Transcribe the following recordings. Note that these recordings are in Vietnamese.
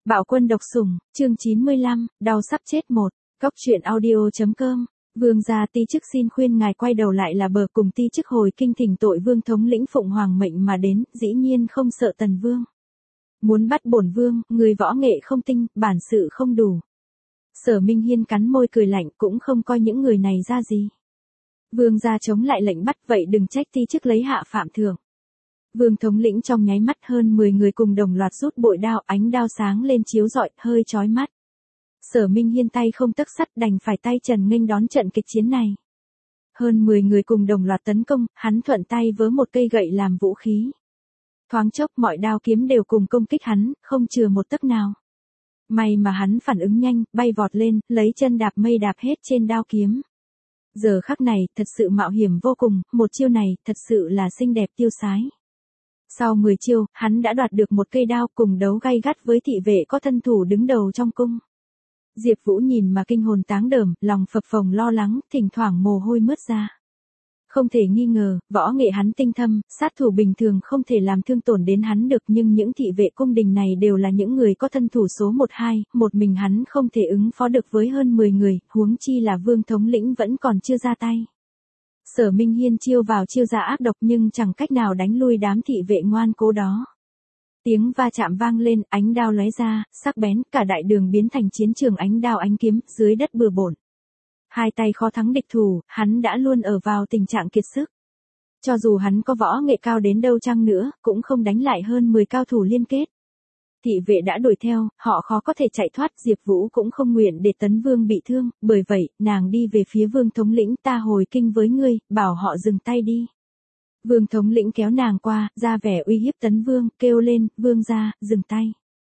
Bạo quân độc sủng, chương 95, đau sắp chết một. Góc truyện audio.com. Vương gia ti chức xin khuyên ngài quay đầu lại là bờ, cùng ti chức hồi kinh thỉnh tội vương thống lĩnh phụng hoàng mệnh mà đến, dĩ nhiên không sợ Tần vương. Muốn bắt bổn vương, người võ nghệ không tinh, bản sự không đủ. Sở Minh Hiên cắn môi cười lạnh, cũng không coi những người này ra gì. Vương gia chống lại lệnh bắt, vậy đừng trách ti chức lấy hạ phạm thượng. Vương thống lĩnh trong nháy mắt hơn 10 người cùng đồng loạt rút bội đao, ánh đao sáng lên chiếu rọi, hơi chói mắt. Sở Minh Hiên tay không tấc sắt, đành phải tay trần nghênh đón trận kịch chiến này. Hơn 10 người cùng đồng loạt tấn công, hắn thuận tay vớ một cây gậy làm vũ khí. Thoáng chốc mọi đao kiếm đều cùng công kích hắn, không chừa một tấc nào. May mà hắn phản ứng nhanh, bay vọt lên, lấy chân đạp mây đạp hết trên đao kiếm. Giờ khắc này, thật sự mạo hiểm vô cùng, một chiêu này, thật sự là xinh đẹp tiêu sái. Sau 10 chiêu, hắn đã đoạt được một cây đao, cùng đấu gay gắt với thị vệ có thân thủ đứng đầu trong cung. Diệp Vũ nhìn mà kinh hồn táng đờm, lòng phập phồng lo lắng, thỉnh thoảng mồ hôi mướt ra. Không thể nghi ngờ, võ nghệ hắn tinh thâm, sát thủ bình thường không thể làm thương tổn đến hắn được, nhưng những thị vệ cung đình này đều là những người có thân thủ số 1-2, một mình hắn không thể ứng phó được với hơn 10 người, huống chi là vương thống lĩnh vẫn còn chưa ra tay. Sở Minh Hiên chiêu vào chiêu ra ác độc nhưng chẳng cách nào đánh lui đám thị vệ ngoan cố đó. Tiếng va chạm vang lên, ánh đao lóe ra, sắc bén, cả đại đường biến thành chiến trường ánh đao ánh kiếm, dưới đất bừa bộn. Hai tay khó thắng địch thủ, hắn đã luôn ở vào tình trạng kiệt sức. Cho dù hắn có võ nghệ cao đến đâu chăng nữa, cũng không đánh lại hơn 10 cao thủ liên kết. Thị vệ đã đuổi theo, họ khó có thể chạy thoát, Diệp Vũ cũng không nguyện để Tấn Vương bị thương, bởi vậy, nàng đi về phía Vương thống lĩnh, ta hồi kinh với ngươi, bảo họ dừng tay đi. Vương thống lĩnh kéo nàng qua, ra vẻ uy hiếp Tấn Vương, kêu lên, vương gia, dừng tay.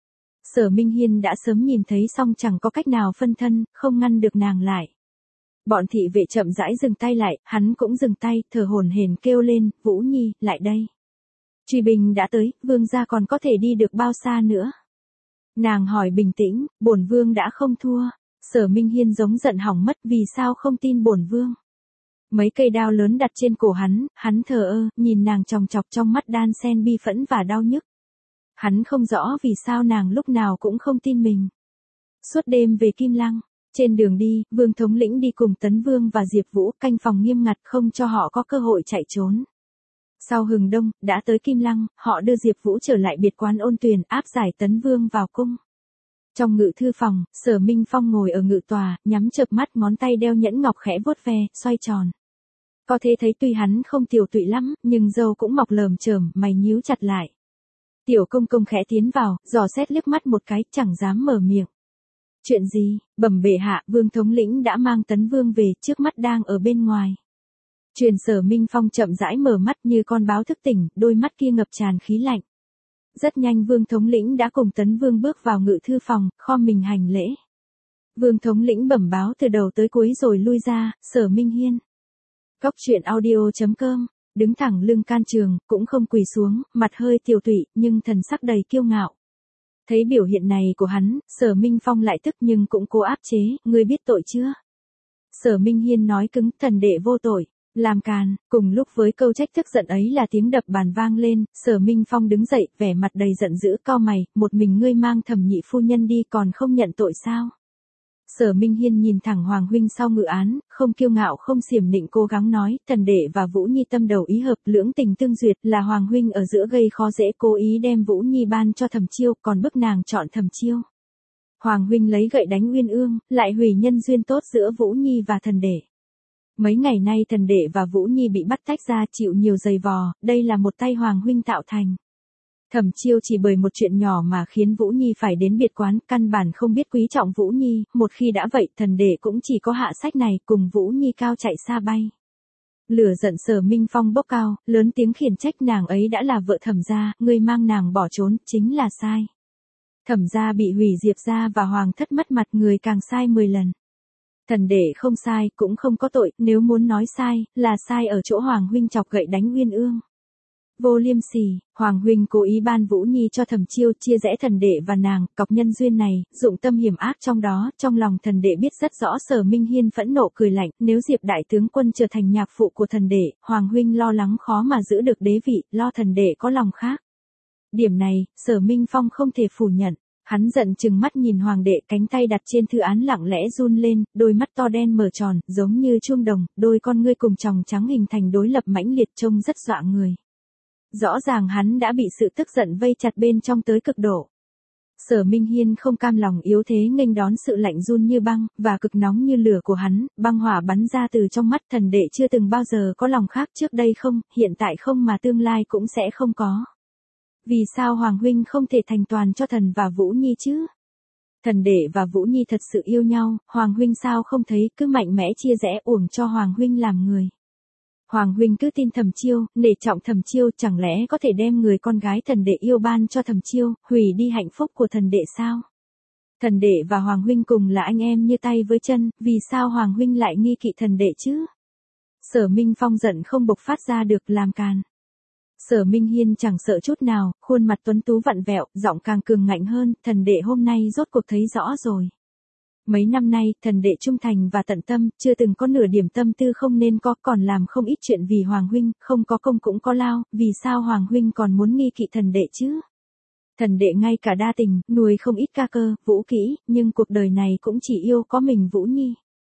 Sở Minh Hiên đã sớm nhìn thấy xong chẳng có cách nào phân thân, không ngăn được nàng lại. Bọn thị vệ chậm rãi dừng tay lại, hắn cũng dừng tay, thở hổn hển kêu lên, Vũ Nhi, lại đây. Truy binh đã tới, vương gia còn có thể đi được bao xa nữa? Nàng hỏi bình tĩnh, bổn vương đã không thua. Sở Minh Hiên giống giận hỏng mất, vì sao không tin bổn vương? Mấy cây đao lớn đặt trên cổ hắn thờ ơ, nhìn nàng chòng chọc trong mắt đan xen bi phẫn và đau nhức. Hắn không rõ vì sao nàng lúc nào cũng không tin mình. Suốt đêm về Kim Lăng, trên đường đi, Vương thống lĩnh đi cùng Tấn Vương và Diệp Vũ, canh phòng nghiêm ngặt không cho họ có cơ hội chạy trốn. Sau hừng đông, đã tới Kim Lăng, họ đưa Diệp Vũ trở lại biệt quán Ôn Tuyền, áp giải Tấn Vương vào cung. Trong ngự thư phòng, Sở Minh Phong ngồi ở ngự tòa, nhắm chợp mắt, ngón tay đeo nhẫn ngọc khẽ vuốt ve, xoay tròn. Có thể thấy tuy hắn không tiểu tụy lắm, nhưng râu cũng mọc lởm chởm, mày nhíu chặt lại. Tiểu công công khẽ tiến vào, dò xét liếc mắt một cái, chẳng dám mở miệng. Chuyện gì? Bẩm bệ hạ, Vương thống lĩnh đã mang Tấn Vương về, trước mắt đang ở bên ngoài. Truyền Sở Minh Phong chậm rãi mở mắt như con báo thức tỉnh, đôi mắt kia ngập tràn khí lạnh. Rất nhanh Vương thống lĩnh đã cùng Tấn Vương bước vào ngự thư phòng, khom mình hành lễ. Vương thống lĩnh bẩm báo từ đầu tới cuối rồi lui ra, Sở Minh Hiên. Góc truyện audio.com, đứng thẳng lưng can trường, cũng không quỳ xuống, mặt hơi tiều tụy, nhưng thần sắc đầy kiêu ngạo. Thấy biểu hiện này của hắn, Sở Minh Phong lại tức nhưng cũng cố áp chế, ngươi biết tội chưa? Sở Minh Hiên nói cứng, thần đệ vô tội, làm càn, cùng lúc với câu trách tức giận ấy là tiếng đập bàn vang lên, Sở Minh Phong đứng dậy, vẻ mặt đầy giận dữ, cau mày, một mình ngươi mang Thẩm nhị phu nhân đi còn không nhận tội sao? Sở Minh Hiên nhìn thẳng Hoàng huynh sau ngự án, không kiêu ngạo không xiểm nịnh, cố gắng nói, thần đệ và Vũ Nhi tâm đầu ý hợp, lưỡng tình tương duyệt, là Hoàng huynh ở giữa gây khó dễ, cố ý đem Vũ Nhi ban cho Thẩm Chiêu, còn bức nàng chọn Thẩm Chiêu. Hoàng huynh lấy gậy đánh Uyên Ương, lại hủy nhân duyên tốt giữa Vũ Nhi và thần đệ. Mấy ngày nay thần đệ và Vũ Nhi bị bắt tách ra, chịu nhiều giày vò, đây là một tay Hoàng huynh tạo thành. Thẩm Chiêu chỉ bởi một chuyện nhỏ mà khiến Vũ Nhi phải đến biệt quán, căn bản không biết quý trọng Vũ Nhi, một khi đã vậy, thần đệ cũng chỉ có hạ sách này, cùng Vũ Nhi cao chạy xa bay. Lửa giận Sở Minh Phong bốc cao, lớn tiếng khiển trách, nàng ấy đã là vợ Thẩm gia, ngươi mang nàng bỏ trốn, chính là sai. Thẩm gia bị hủy, Diệp gia và Hoàng thất mất mặt, người càng sai 10 lần. Thần đệ không sai, cũng không có tội, nếu muốn nói sai, là sai ở chỗ Hoàng huynh chọc gậy đánh Uyên Ương. Vô liêm sỉ, Hoàng huynh cố ý ban Vũ Nhi cho Thẩm Chiêu, chia rẽ thần đệ và nàng, cọc nhân duyên này, dụng tâm hiểm ác trong đó, trong lòng thần đệ biết rất rõ. Sở Minh Hiên phẫn nộ cười lạnh, nếu Diệp đại tướng quân trở thành nhạc phụ của thần đệ, Hoàng huynh lo lắng khó mà giữ được đế vị, lo thần đệ có lòng khác. Điểm này, Sở Minh Phong không thể phủ nhận. Hắn giận chừng mắt nhìn hoàng đệ, cánh tay đặt trên thư án lặng lẽ run lên, đôi mắt to đen mở tròn, giống như chuông đồng, đôi con ngươi cùng tròng trắng hình thành đối lập mãnh liệt trông rất dọa người. Rõ ràng hắn đã bị sự tức giận vây chặt bên trong tới cực độ. Sở Minh Hiên không cam lòng yếu thế nghênh đón sự lạnh run như băng, và cực nóng như lửa của hắn, băng hỏa bắn ra từ trong mắt. Thần đệ chưa từng bao giờ có lòng khác, trước đây không, hiện tại không mà tương lai cũng sẽ không có. Vì sao Hoàng huynh không thể thành toàn cho thần và Vũ Nhi chứ? Thần đệ và Vũ Nhi thật sự yêu nhau, Hoàng huynh sao không thấy, cứ mạnh mẽ chia rẽ uổng cho Hoàng huynh làm người. Hoàng huynh cứ tin Thẩm Chiêu, nể trọng Thẩm Chiêu, chẳng lẽ có thể đem người con gái thần đệ yêu ban cho Thẩm Chiêu, hủy đi hạnh phúc của thần đệ sao? Thần đệ và Hoàng huynh cùng là anh em như tay với chân, vì sao Hoàng huynh lại nghi kỵ thần đệ chứ? Sở Minh Phong giận không bộc phát ra được, làm càn. Sở Minh Hiên chẳng sợ chút nào, khuôn mặt tuấn tú vặn vẹo, giọng càng cường ngạnh hơn, thần đệ hôm nay rốt cuộc thấy rõ rồi. Mấy năm nay, thần đệ trung thành và tận tâm, chưa từng có nửa điểm tâm tư không nên có, còn làm không ít chuyện vì Hoàng huynh, không có công cũng có lao, vì sao Hoàng huynh còn muốn nghi kỵ thần đệ chứ? Thần đệ ngay cả đa tình, nuôi không ít ca cơ, vũ kỹ, nhưng cuộc đời này cũng chỉ yêu có mình Vũ Nhi.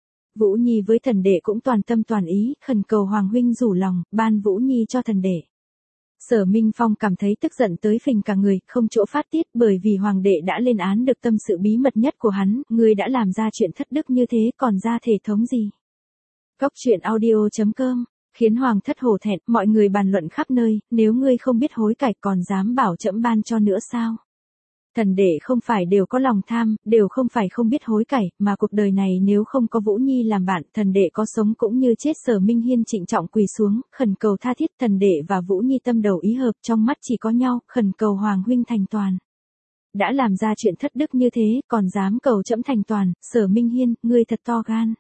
Vũ Nhi với thần đệ cũng toàn tâm toàn ý, khẩn cầu Hoàng huynh rủ lòng, ban Vũ Nhi cho thần đệ. Sở Minh Phong cảm thấy tức giận tới phình cả người, không chỗ phát tiết, bởi vì hoàng đệ đã lên án được tâm sự bí mật nhất của hắn, ngươi đã làm ra chuyện thất đức như thế còn ra thể thống gì. Góc truyện audio.com, khiến hoàng thất hổ thẹn, mọi người bàn luận khắp nơi, nếu ngươi không biết hối cải còn dám bảo trẫm ban cho nữa sao? Thần đệ không phải đều có lòng tham, đều không phải không biết hối cải, mà cuộc đời này nếu không có Vũ Nhi làm bạn, thần đệ có sống cũng như chết. Sở Minh Hiên trịnh trọng quỳ xuống, khẩn cầu tha thiết. Thần đệ và Vũ Nhi tâm đầu ý hợp, trong mắt chỉ có nhau, khẩn cầu Hoàng huynh thành toàn. Đã làm ra chuyện thất đức như thế, còn dám cầu trẫm thành toàn, Sở Minh Hiên, ngươi thật to gan.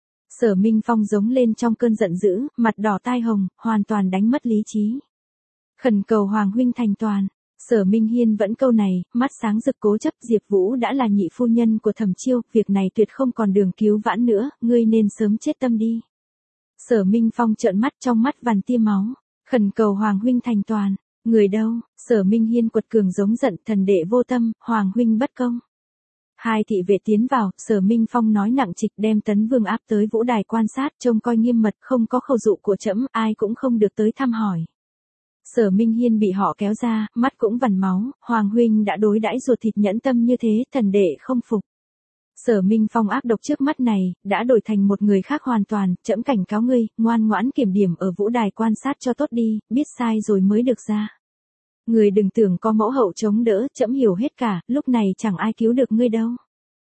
Sở Minh Phong giống lên trong cơn giận dữ, mặt đỏ tai hồng, hoàn toàn đánh mất lý trí. Khẩn cầu Hoàng huynh thành toàn. Sở Minh Hiên vẫn câu này, mắt sáng rực cố chấp. Diệp Vũ đã là nhị phu nhân của Thẩm Chiêu, việc này tuyệt không còn đường cứu vãn nữa, ngươi nên sớm chết tâm đi. Sở Minh Phong trợn mắt, trong mắt vằn tia máu, khẩn cầu Hoàng huynh thành toàn. Người đâu? Sở Minh Hiên quật cường giống giận, thần đệ vô tâm, Hoàng huynh bất công. Hai thị vệ tiến vào, Sở Minh Phong nói nặng trịch, đem Tấn Vương áp tới vũ đài quan sát, trông coi nghiêm mật, không có khẩu dụ của trẫm, ai cũng không được tới thăm hỏi. Sở Minh Hiên bị họ kéo ra, mắt cũng vằn máu, Hoàng huynh đã đối đãi ruột thịt nhẫn tâm như thế, thần đệ không phục. Sở Minh Phong ác độc trước mắt này, đã đổi thành một người khác hoàn toàn, trẫm cảnh cáo ngươi, ngoan ngoãn kiểm điểm ở vũ đài quan sát cho tốt đi, biết sai rồi mới được ra. Người đừng tưởng có mẫu hậu chống đỡ, trẫm hiểu hết cả, lúc này chẳng ai cứu được ngươi đâu.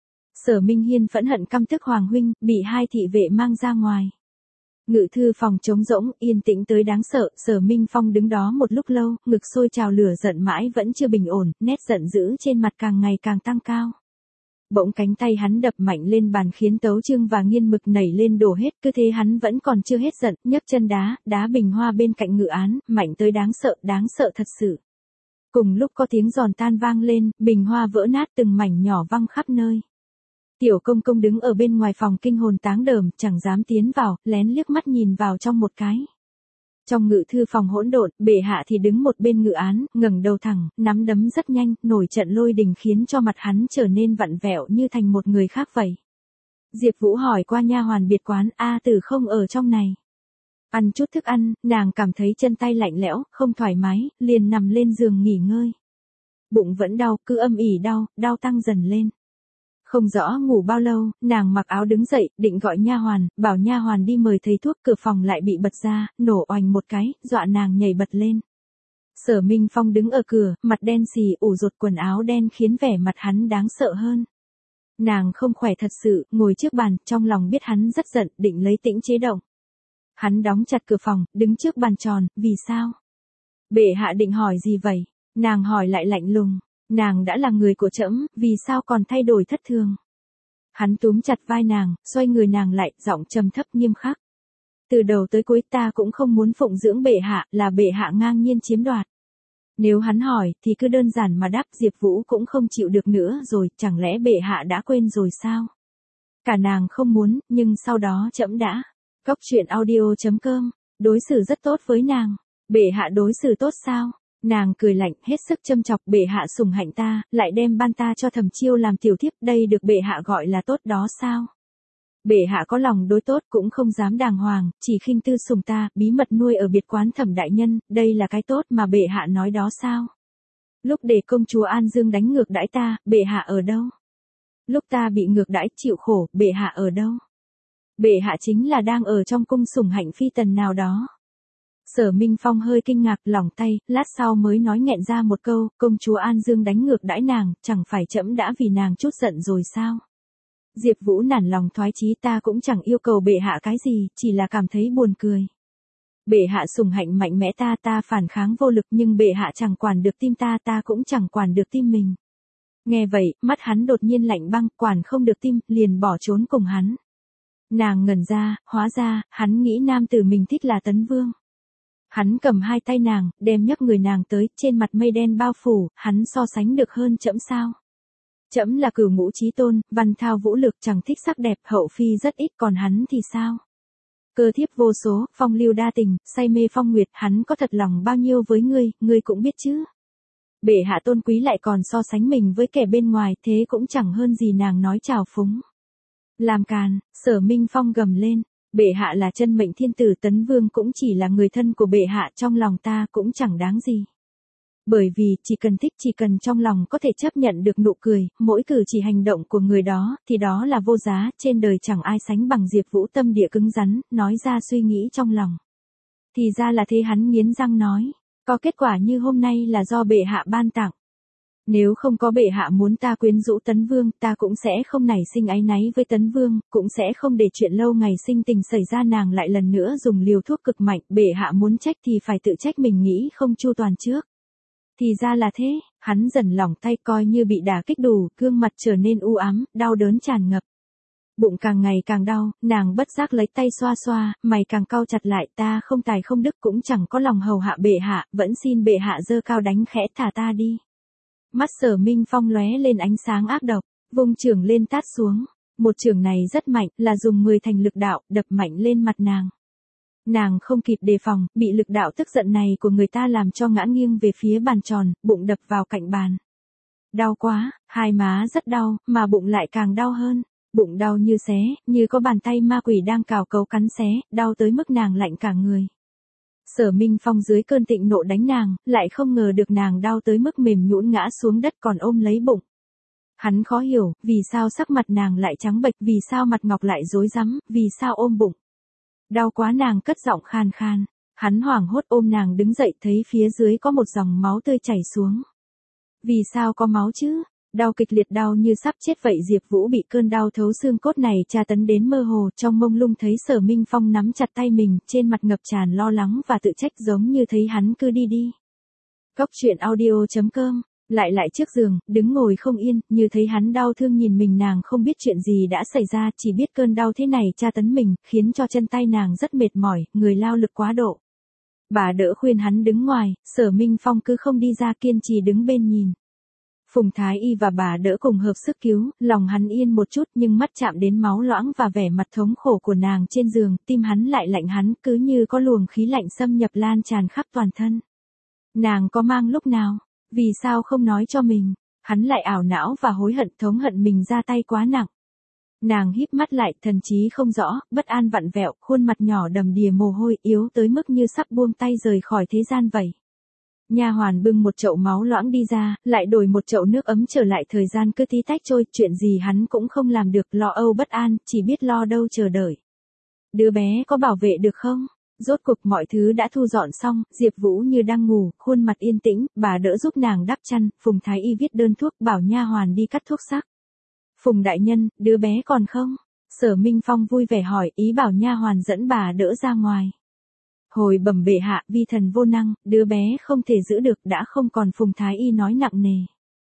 Sở Minh Hiên phẫn hận căm tức Hoàng huynh, bị hai thị vệ mang ra ngoài. Ngự thư phòng trống rỗng, yên tĩnh tới đáng sợ. Sở Minh Phong đứng đó một lúc lâu, ngực sôi trào lửa giận mãi vẫn chưa bình ổn, nét giận dữ trên mặt càng ngày càng tăng cao. Bỗng cánh tay hắn đập mạnh lên bàn khiến tấu chương và nghiên mực nảy lên đổ hết, cứ thế hắn vẫn còn chưa hết giận, nhấc chân đá bình hoa bên cạnh ngự án, mạnh tới đáng sợ thật sự. Cùng lúc có tiếng giòn tan vang lên, bình hoa vỡ nát từng mảnh nhỏ văng khắp nơi. Tiểu công công đứng ở bên ngoài phòng kinh hồn táng đờm, chẳng dám tiến vào, lén liếc mắt nhìn vào trong một cái. Trong ngự thư phòng hỗn độn, bệ hạ thì đứng một bên ngự án, ngẩng đầu thẳng, nắm đấm rất nhanh, nổi trận lôi đình khiến cho mặt hắn trở nên vặn vẹo như thành một người khác vậy. Diệp Vũ hỏi qua nha hoàn biệt quán, A Tử không ở trong này. Ăn chút thức ăn, nàng cảm thấy chân tay lạnh lẽo, không thoải mái, liền nằm lên giường nghỉ ngơi. Bụng vẫn đau, cứ âm ỉ đau tăng dần lên. Không rõ ngủ bao lâu, nàng mặc áo đứng dậy, định gọi nha hoàn, bảo nha hoàn đi mời thầy thuốc, cửa phòng lại bị bật ra, nổ oành một cái, dọa nàng nhảy bật lên. Sở Minh Phong đứng ở cửa, mặt đen xì, ủ rột quần áo đen khiến vẻ mặt hắn đáng sợ hơn. Nàng không khỏe thật sự, ngồi trước bàn, trong lòng biết hắn rất giận, định lấy tĩnh chế động. Hắn đóng chặt cửa phòng, đứng trước bàn tròn, vì sao? Bệ hạ định hỏi gì vậy? Nàng hỏi lại lạnh lùng. Nàng đã là người của trẫm, vì sao còn thay đổi thất thường? Hắn túm chặt vai nàng, xoay người nàng lại, giọng trầm thấp nghiêm khắc. Từ đầu tới cuối ta cũng không muốn phụng dưỡng bệ hạ, là bệ hạ ngang nhiên chiếm đoạt. Nếu hắn hỏi, thì cứ đơn giản mà đáp. Diệp Vũ cũng không chịu được nữa rồi, chẳng lẽ bệ hạ đã quên rồi sao? Cả nàng không muốn, nhưng sau đó trẫm đã. Góc truyện audio.com, đối xử rất tốt với nàng. Bệ hạ đối xử tốt sao? Nàng cười lạnh, hết sức châm chọc, bệ hạ sủng hạnh ta, lại đem ban ta cho Thẩm Chiêu làm tiểu thiếp, đây được bệ hạ gọi là tốt đó sao? Bệ hạ có lòng đối tốt cũng không dám đàng hoàng, chỉ khinh tư sủng ta, bí mật nuôi ở biệt quán Thẩm đại nhân, đây là cái tốt mà bệ hạ nói đó sao? Lúc để công chúa An Dương đánh ngược đãi ta, bệ hạ ở đâu? Lúc ta bị ngược đãi chịu khổ, bệ hạ ở đâu? Bệ hạ chính là đang ở trong cung sủng hạnh phi tần nào đó. Sở Minh Phong hơi kinh ngạc, lỏng tay, lát sau mới nói nghẹn ra một câu, công chúa An Dương đánh ngược đãi nàng, chẳng phải trẫm đã vì nàng chút giận rồi sao? Diệp Vũ nản lòng thoái chí, ta cũng chẳng yêu cầu bệ hạ cái gì, chỉ là cảm thấy buồn cười. Bệ hạ sủng hạnh mạnh mẽ ta, ta phản kháng vô lực, nhưng bệ hạ chẳng quản được tim ta, ta cũng chẳng quản được tim mình. Nghe vậy, mắt hắn đột nhiên lạnh băng, quản không được tim, liền bỏ trốn cùng hắn. Nàng ngẩn ra, hóa ra, hắn nghĩ nam tử mình thích là Tấn Vương. Hắn cầm hai tay nàng, đem nhấc người nàng tới, trên mặt mây đen bao phủ, hắn so sánh được hơn trẫm sao? Trẫm là cửu ngũ chí tôn, văn thao vũ lược, chẳng thích sắc đẹp, hậu phi rất ít, còn hắn thì sao? Cơ thiếp vô số, phong lưu đa tình, say mê phong nguyệt, hắn có thật lòng bao nhiêu với ngươi cũng biết chứ. Bệ hạ tôn quý lại còn so sánh mình với kẻ bên ngoài, thế cũng chẳng hơn gì nàng nói trào phúng. Làm càn, Sở Minh Phong gầm lên, bệ hạ là chân mệnh thiên tử, Tấn Vương cũng chỉ là người thân của bệ hạ, trong lòng ta cũng chẳng đáng gì. Bởi vì, chỉ cần thích, chỉ cần trong lòng có thể chấp nhận được nụ cười, mỗi cử chỉ hành động của người đó, thì đó là vô giá, trên đời chẳng ai sánh bằng Diệp Vũ tâm địa cứng rắn, nói ra suy nghĩ trong lòng. Thì ra là thế, hắn nghiến răng nói, có kết quả như hôm nay là do bệ hạ ban tặng. Nếu không có bệ hạ muốn ta quyến rũ Tấn Vương, ta cũng sẽ không nảy sinh áy náy với Tấn Vương, cũng sẽ không để chuyện lâu ngày sinh tình xảy ra, nàng lại lần nữa dùng liều thuốc cực mạnh, bệ hạ muốn trách thì phải tự trách mình nghĩ không chu toàn trước. Thì ra là thế, hắn dần lỏng tay, coi như bị đả kích đủ, gương mặt trở nên u ám, đau đớn tràn ngập. Bụng càng ngày càng đau, nàng bất giác lấy tay xoa xoa, mày càng cau chặt lại, ta không tài không đức cũng chẳng có lòng hầu hạ bệ hạ, vẫn xin bệ hạ giơ cao đánh khẽ thả ta đi. Mắt Sở Minh Phong lóe lên ánh sáng ác độc, vung chưởng lên tát xuống. Một chưởng này rất mạnh, là dùng 10 thành lực đạo, đập mạnh lên mặt nàng. Nàng không kịp đề phòng, bị lực đạo tức giận này của người ta làm cho ngã nghiêng về phía bàn tròn, bụng đập vào cạnh bàn. Đau quá, hai má rất đau, mà bụng lại càng đau hơn. Bụng đau như xé, như có bàn tay ma quỷ đang cào cấu cắn xé, đau tới mức nàng lạnh cả người. Sở Minh Phong dưới cơn thịnh nộ đánh nàng, lại không ngờ được nàng đau tới mức mềm nhũn ngã xuống đất còn ôm lấy bụng. Hắn khó hiểu, vì sao sắc mặt nàng lại trắng bệch, vì sao mặt ngọc lại rối rắm, vì sao ôm bụng. Đau quá, nàng cất giọng khan khan. Hắn hoảng hốt ôm nàng đứng dậy, thấy phía dưới có một dòng máu tươi chảy xuống. Vì sao có máu chứ? Đau kịch liệt, đau như sắp chết vậy. Diệp Vũ bị cơn đau thấu xương cốt này tra tấn đến mơ hồ, trong mông lung thấy Sở Minh Phong nắm chặt tay mình, trên mặt ngập tràn lo lắng và tự trách, giống như thấy hắn cứ đi đi. Cóc truyện audio.com. Lại trước giường, đứng ngồi không yên, như thấy hắn đau thương nhìn mình, nàng không biết chuyện gì đã xảy ra, chỉ biết cơn đau thế này tra tấn mình, khiến cho chân tay nàng rất mệt mỏi, người lao lực quá độ. Bà đỡ khuyên hắn đứng ngoài, Sở Minh Phong cứ không đi ra, kiên trì đứng bên nhìn. Phùng Thái Y và bà đỡ cùng hợp sức cứu, lòng hắn yên một chút, nhưng mắt chạm đến máu loãng và vẻ mặt thống khổ của nàng trên giường, tim hắn lại lạnh, hắn cứ như có luồng khí lạnh xâm nhập lan tràn khắp toàn thân. Nàng có mang lúc nào? Vì sao không nói cho mình? Hắn lại ảo não và hối hận, thống hận mình ra tay quá nặng. Nàng híp mắt lại, thần trí không rõ, bất an vặn vẹo, khuôn mặt nhỏ đầm đìa mồ hôi, yếu tới mức như sắp buông tay rời khỏi thế gian vậy. Nha hoàn bưng một chậu máu loãng đi ra, lại đổi một chậu nước ấm trở lại, thời gian cứ tí tách trôi, chuyện gì hắn cũng không làm được, lo âu bất an, chỉ biết lo đâu chờ đợi. Đứa bé có bảo vệ được không? Rốt cuộc mọi thứ đã thu dọn xong, Diệp Vũ như đang ngủ, khuôn mặt yên tĩnh, bà đỡ giúp nàng đắp chăn, Phùng Thái Y viết đơn thuốc, bảo nha hoàn đi cắt thuốc sắc. Phùng đại nhân, đứa bé còn không? Sở Minh Phong vui vẻ hỏi, ý bảo nha hoàn dẫn bà đỡ ra ngoài. Hồi bẩm bệ hạ, vi thần vô năng, đứa bé không thể giữ được, đã không còn. Phùng Thái Y nói nặng nề.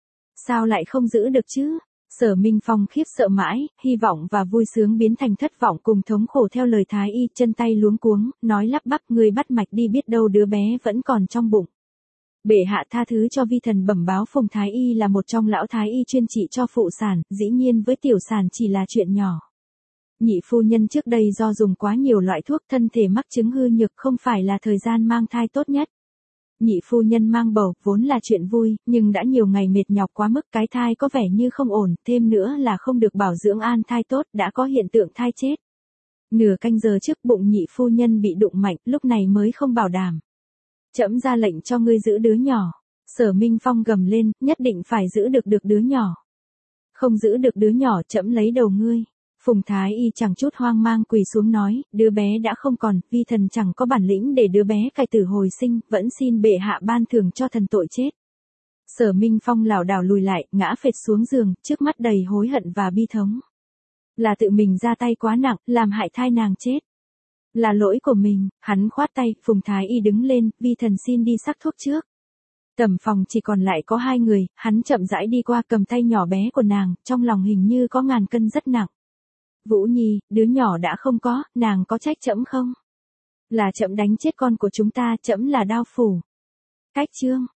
Sao lại không giữ được chứ? Sở Minh Phong khiếp sợ mãi, hy vọng và vui sướng biến thành thất vọng cùng thống khổ theo lời Thái Y, chân tay luống cuống, nói lắp bắp, người bắt mạch đi, biết đâu đứa bé vẫn còn trong bụng. Bệ hạ tha thứ cho vi thần bẩm báo. Phùng Thái Y là một trong lão Thái Y chuyên trị cho phụ sản, dĩ nhiên với tiểu sản chỉ là chuyện nhỏ. Nhị phu nhân trước đây do dùng quá nhiều loại thuốc, thân thể mắc chứng hư nhược, không phải là thời gian mang thai tốt nhất. Nhị phu nhân mang bầu, vốn là chuyện vui, nhưng đã nhiều ngày mệt nhọc quá mức, cái thai có vẻ như không ổn, thêm nữa là không được bảo dưỡng an thai tốt, đã có hiện tượng thai chết. Nửa canh giờ trước bụng nhị phu nhân bị đụng mạnh, lúc này mới không bảo đảm. Trẫm ra lệnh cho ngươi giữ đứa nhỏ. Sở Minh Phong gầm lên, nhất định phải giữ được đứa nhỏ. Không giữ được đứa nhỏ trẫm lấy đầu ngươi. Phùng Thái Y chẳng chút hoang mang quỳ xuống nói, đứa bé đã không còn, vi thần chẳng có bản lĩnh để đứa bé cai tử hồi sinh, vẫn xin bệ hạ ban thưởng cho thần tội chết. Sở Minh Phong lảo đảo lùi lại, ngã phệt xuống giường, trước mắt đầy hối hận và bi thống. Là tự mình ra tay quá nặng, làm hại thai nàng chết. Là lỗi của mình, hắn khoát tay, Phùng Thái Y đứng lên, vi thần xin đi sắc thuốc trước. Tầm phòng chỉ còn lại có 2 người, hắn chậm rãi đi qua cầm tay nhỏ bé của nàng, trong lòng hình như có ngàn cân rất nặng. Vũ Nhi, đứa nhỏ đã không có, nàng có trách trẫm không? Là trẫm đánh chết con của chúng ta, trẫm là đao phủ. Cách chương